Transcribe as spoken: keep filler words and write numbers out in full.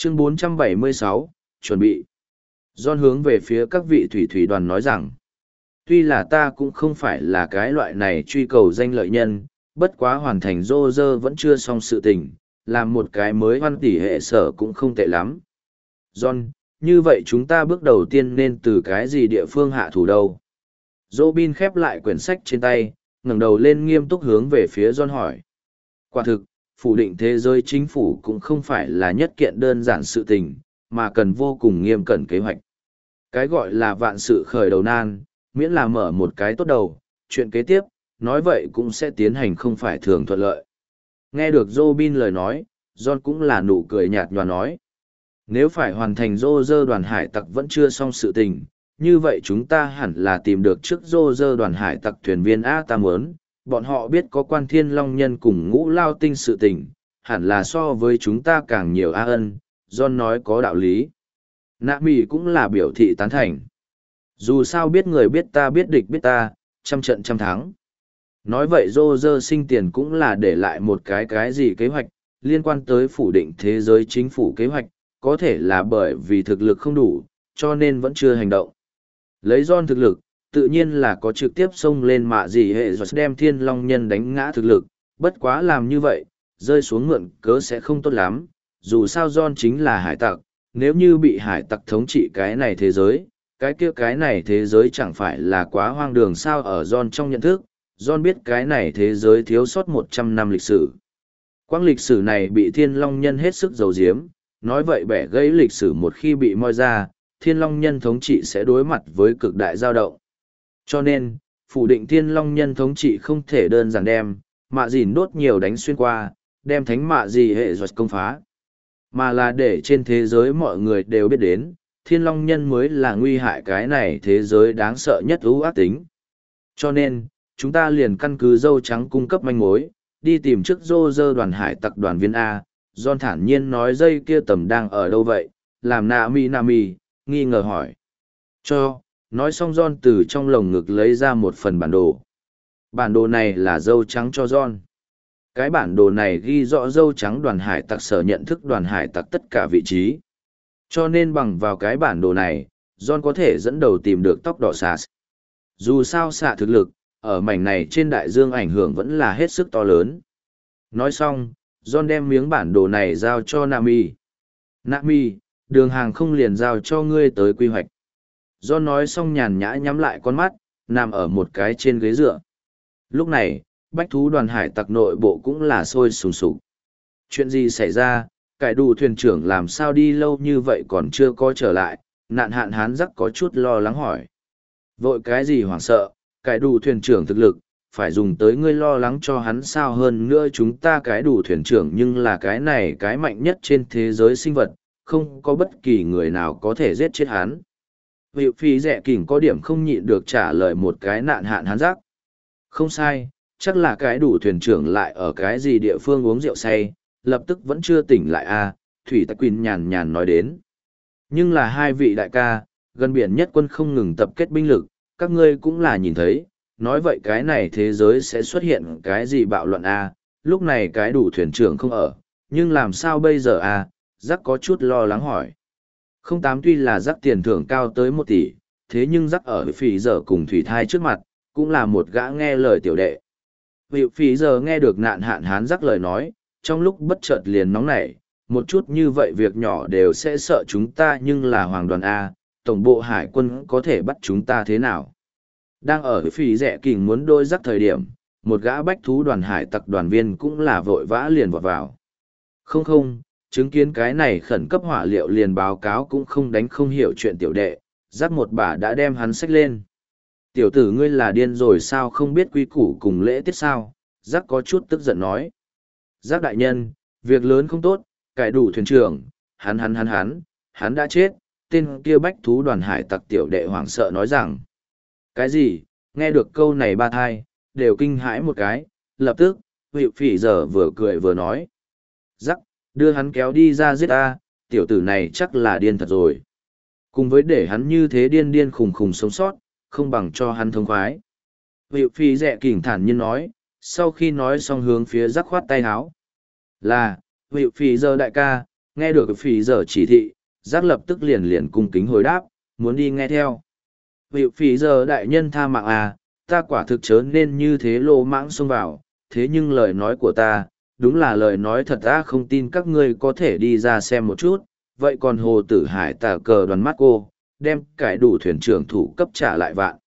Chương bốn trăm bảy mươi sáu, chuẩn bị. John hướng về phía các vị thủy thủy đoàn nói rằng, tuy là ta cũng không phải là cái loại này truy cầu danh lợi nhân, bất quá hoàn thành rô rơ vẫn chưa xong sự tình, làm một cái mới hoan tỷ hệ sở cũng không tệ lắm. John, như vậy chúng ta bước đầu tiên nên từ cái gì địa phương hạ thủ đâu? Robin khép lại quyển sách trên tay, ngẩng đầu lên nghiêm túc hướng về phía John hỏi. Quả thực, phủ định thế giới chính phủ cũng không phải là nhất kiện đơn giản sự tình, mà cần vô cùng nghiêm cẩn kế hoạch. Cái gọi là vạn sự khởi đầu nan, miễn là mở một cái tốt đầu, chuyện kế tiếp, nói vậy cũng sẽ tiến hành không phải thường thuận lợi. Nghe được Robin lời nói, John cũng là nụ cười nhạt nhòa nói. Nếu phải hoàn thành rô rơ đoàn hải tặc vẫn chưa xong sự tình, như vậy chúng ta hẳn là tìm được trước rô rơ đoàn hải tặc thuyền viên A ta muốn, bọn họ biết có quan thiên long nhân cùng ngũ lao tinh sự tình, hẳn là so với chúng ta càng nhiều A ân, John nói có đạo lý. Nạ mì cũng là biểu thị tán thành. Dù sao biết người biết ta biết địch biết ta, trăm trận trăm thắng. Nói vậy rô rơ sinh tiền cũng là để lại một cái cái gì kế hoạch, liên quan tới phủ định thế giới chính phủ kế hoạch, có thể là bởi vì thực lực không đủ, cho nên vẫn chưa hành động. Lấy John thực lực, tự nhiên là có trực tiếp xông lên mạ gì hệ rồi đem thiên long nhân đánh ngã thực lực, bất quá làm như vậy, rơi xuống mượn cớ sẽ không tốt lắm, dù sao John chính là hải tặc, nếu như bị hải tặc thống trị cái này thế giới, cái kia cái này thế giới chẳng phải là quá hoang đường sao ở John trong nhận thức, John biết cái này thế giới thiếu sót một trăm năm lịch sử. Quang lịch sử này bị thiên long nhân hết sức giấu giếm, nói vậy bẻ gãy lịch sử một khi bị moi ra, thiên long nhân thống trị sẽ đối mặt với cực đại dao động. Cho nên, phủ định thiên long nhân thống trị không thể đơn giản đem, mạ dìn đốt nhiều đánh xuyên qua, đem thánh mạ gì hệ giọt công phá. Mà là để trên thế giới mọi người đều biết đến, thiên long nhân mới là nguy hại cái này thế giới đáng sợ nhất ưu ác tính. Cho nên, chúng ta liền căn cứ dâu trắng cung cấp manh mối, đi tìm trước rô rơ đoàn hải tặc đoàn viên A. John thản nhiên nói dây kia tầm đang ở đâu vậy, làm nạ mi nạ mi, nghi ngờ hỏi. Cho, nói xong John từ trong lồng ngực lấy ra một phần bản đồ. Bản đồ này là dâu trắng cho John. Cái bản đồ này ghi rõ dâu trắng đoàn hải tặc sở nhận thức đoàn hải tặc tất cả vị trí. Cho nên bằng vào cái bản đồ này, John có thể dẫn đầu tìm được tóc đỏ xạ. Dù sao xạ thực lực, ở mảnh này trên đại dương ảnh hưởng vẫn là hết sức to lớn. Nói xong, John đem miếng bản đồ này giao cho Nami. Nami, đường hàng không liền giao cho ngươi tới quy hoạch. John nói xong nhàn nhã nhắm lại con mắt, nằm ở một cái trên ghế dựa. Lúc này, bách thú đoàn hải tặc nội bộ cũng là sôi sùng sục. Chuyện gì xảy ra, cải đủ thuyền trưởng làm sao đi lâu như vậy còn chưa có trở lại, nạn hạn hán giắc có chút lo lắng hỏi. Vội cái gì hoảng sợ, cải đủ thuyền trưởng thực lực, phải dùng tới ngươi lo lắng cho hắn sao hơn nữa chúng ta cái đủ thuyền trưởng nhưng là cái này cái mạnh nhất trên thế giới sinh vật, không có bất kỳ người nào có thể giết chết hắn. Vị phi rẻ kỉnh có điểm không nhịn được trả lời một cái nạn hạn hắn giác. Không sai, chắc là cái đủ thuyền trưởng lại ở cái gì địa phương uống rượu say, lập tức vẫn chưa tỉnh lại à, Thủy Tắc Quyên nhàn nhàn nói đến. Nhưng là hai vị đại ca, gần biển nhất quân không ngừng tập kết binh lực, các ngươi cũng là nhìn thấy, nói vậy cái này thế giới sẽ xuất hiện cái gì bạo loạn à, lúc này cái đủ thuyền trưởng không ở, nhưng làm sao bây giờ à, giác có chút lo lắng hỏi. Không tám tuy là giác tiền thưởng cao tới một tỷ, thế nhưng giác ở phỉ giờ cùng thủy thai trước mặt, cũng là một gã nghe lời tiểu đệ. Vị phỉ giờ nghe được nạn hạn hán giác lời nói, trong lúc bất chợt liền nóng nảy, một chút như vậy việc nhỏ đều sẽ sợ chúng ta nhưng là hoàng đoàn A, tổng bộ hải quân có thể bắt chúng ta thế nào. Đang ở phỉ rẻ kình muốn đôi giác thời điểm, một gã bách thú đoàn hải tặc đoàn viên cũng là vội vã liền vọt vào. Không không, chứng kiến cái này khẩn cấp hỏa liệu liền báo cáo cũng không đánh không hiểu chuyện tiểu đệ, giác một bà đã đem hắn xách lên. Tiểu tử ngươi là điên rồi sao không biết quy củ cùng lễ tiết sao, giác có chút tức giận nói. Giác đại nhân, việc lớn không tốt, cải đủ thuyền trưởng, hắn hắn hắn hắn, hắn đã chết, tên kia bách thú đoàn hải tặc tiểu đệ hoảng sợ nói rằng. Cái gì, nghe được câu này ba thai, đều kinh hãi một cái, lập tức, vị phỉ giờ vừa cười vừa nói. Giác, đưa hắn kéo đi ra giết ta, tiểu tử này chắc là điên thật rồi. Cùng với để hắn như thế điên điên khùng khùng sống sót, không bằng cho hắn thông khoái. Vị phi rẻ kỉnh thản nhiên nói, sau khi nói xong hướng phía giác khoát tay háo. Là, vị phi giờ đại ca, Nghe được phì giờ chỉ thị, giác lập tức liền liền cung kính hồi đáp, muốn đi nghe theo. Vị phì giờ đại nhân tha mạng à, ta quả thực chớ nên như thế lô mãng xông vào, thế nhưng lời nói của ta, đúng là lời nói thật, ta không tin các ngươi có thể đi ra xem một chút, vậy còn hồ tử hải tà cờ đoàn mắt cô, đem cải đủ thuyền trưởng thủ cấp trả lại vạn.